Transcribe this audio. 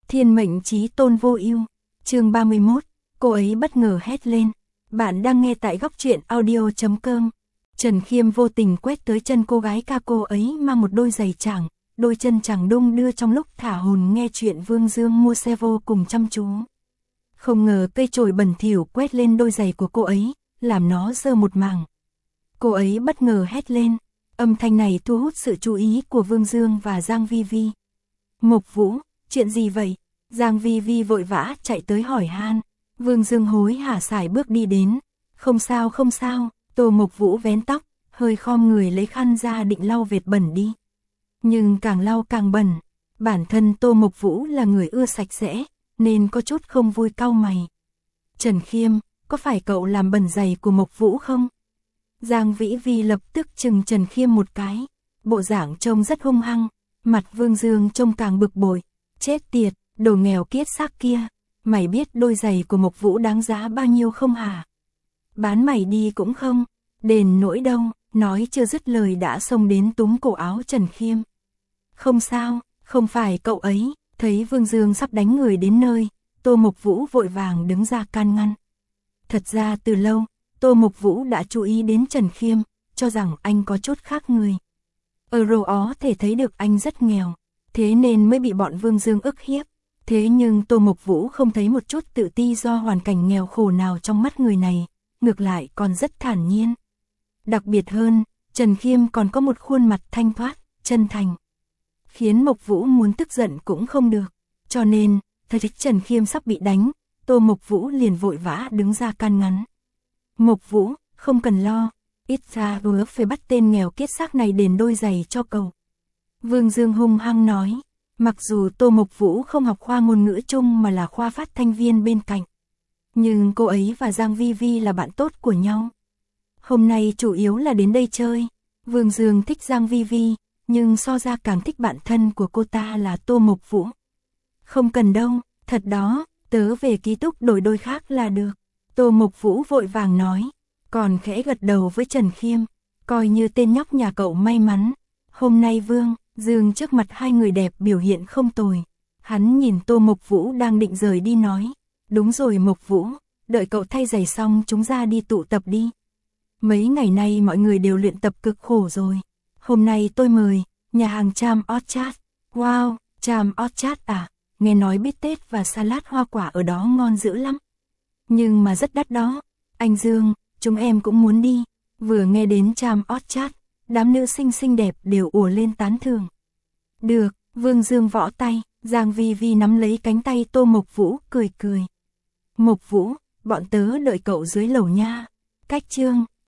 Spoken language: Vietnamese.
Thiên mệnh chí tôn vô ưu. Chương 31, cô ấy bất ngờ hét lên. Bạn đang nghe tại góc truyện audio.com. Trần Khiêm vô tình quét tới chân cô gái ca, cô ấy mang một đôi giày trắng, đôi chân trắng đung đưa trong lúc thả hồn nghe chuyện Vương Dương mua xe vô cùng chăm chú. Không ngờ cây chổi bẩn thỉu quét lên đôi giày của cô ấy, làm nó dơ một mảng. Cô ấy bất ngờ hét lên, âm thanh này thu hút sự chú ý của Vương Dương và Giang Vi Vi. Mộc Vũ, chuyện gì vậy? Giang Vi Vi vội vã chạy tới hỏi han. Vương Dương hối hả sải bước đi đến. Không sao không sao, Tô Mộc Vũ vén tóc, hơi khom người lấy khăn ra định lau vệt bẩn đi. Nhưng càng lau càng bẩn, bản thân Tô Mộc Vũ là người ưa sạch sẽ, nên có chút không vui cau mày. Trần Khiêm, có phải cậu làm bẩn giày của Mộc Vũ không? Giang Vĩ Vi lập tức chừng Trần Khiêm một cái, bộ dạng trông rất hung hăng, mặt Vương Dương trông càng bực bội. Chết tiệt, đồ nghèo kiết xác kia, mày biết đôi giày của Mộc Vũ đáng giá bao nhiêu không hả? Bán mày đi cũng không, đền nỗi đâu, nói chưa dứt lời đã xông đến túm cổ áo Trần Khiêm. Không sao, không phải cậu ấy. Thấy Vương Dương sắp đánh người đến nơi, Tô Mộc Vũ vội vàng đứng ra can ngăn. Thật ra từ lâu, Tô Mộc Vũ đã chú ý đến Trần Khiêm, cho rằng anh có chút khác người. Ở Rô Ó thể thấy được anh rất nghèo, thế nên mới bị bọn Vương Dương ức hiếp. Thế nhưng Tô Mộc Vũ không thấy một chút tự ti do hoàn cảnh nghèo khổ nào trong mắt người này, ngược lại còn rất thản nhiên. Đặc biệt hơn, Trần Khiêm còn có một khuôn mặt thanh thoát, chân thành, khiến Mộc Vũ muốn tức giận cũng không được. Cho nên, thấy Trần Khiêm sắp bị đánh, Tô Mộc Vũ liền vội vã đứng ra can ngăn. Mộc Vũ, không cần lo, ít ra vừa phải bắt tên nghèo kiết xác này đền đôi giày cho cậu. Vương Dương hung hăng nói, mặc dù Tô Mộc Vũ không học khoa ngôn ngữ Trung mà là khoa phát thanh viên bên cạnh, nhưng cô ấy và Giang Vi Vi là bạn tốt của nhau. Hôm nay chủ yếu là đến đây chơi. Vương Dương thích Giang Vi Vi, nhưng so ra càng thích bạn thân của cô ta là Tô Mộc Vũ. Không cần đâu, thật đó, tớ về ký túc đổi đôi khác là được. Tô Mộc Vũ vội vàng nói, còn khẽ gật đầu với Trần Khiêm, coi như tên nhóc nhà cậu may mắn. Hôm nay Vương Dương trước mặt hai người đẹp biểu hiện không tồi. Hắn nhìn Tô Mộc Vũ đang định rời đi nói, đúng rồi Mộc Vũ, đợi cậu thay giày xong chúng ra đi tụ tập đi. Mấy ngày nay mọi người đều luyện tập cực khổ rồi. Hôm nay tôi mời, nhà hàng Cham Orchard. Wow, Cham Orchard à, nghe nói bít tết và salad hoa quả ở đó ngon dữ lắm. Nhưng mà rất đắt đó. Anh Dương, chúng em cũng muốn đi. Vừa nghe đến Cham Orchard, đám nữ sinh xinh đẹp đều ùa lên tán thưởng. Được, Vương Dương võ tay, Giang Vi Vi nắm lấy cánh tay Tô Mộc Vũ, cười cười. Mộc Vũ, bọn tớ đợi cậu dưới lầu nha. Cách Trương,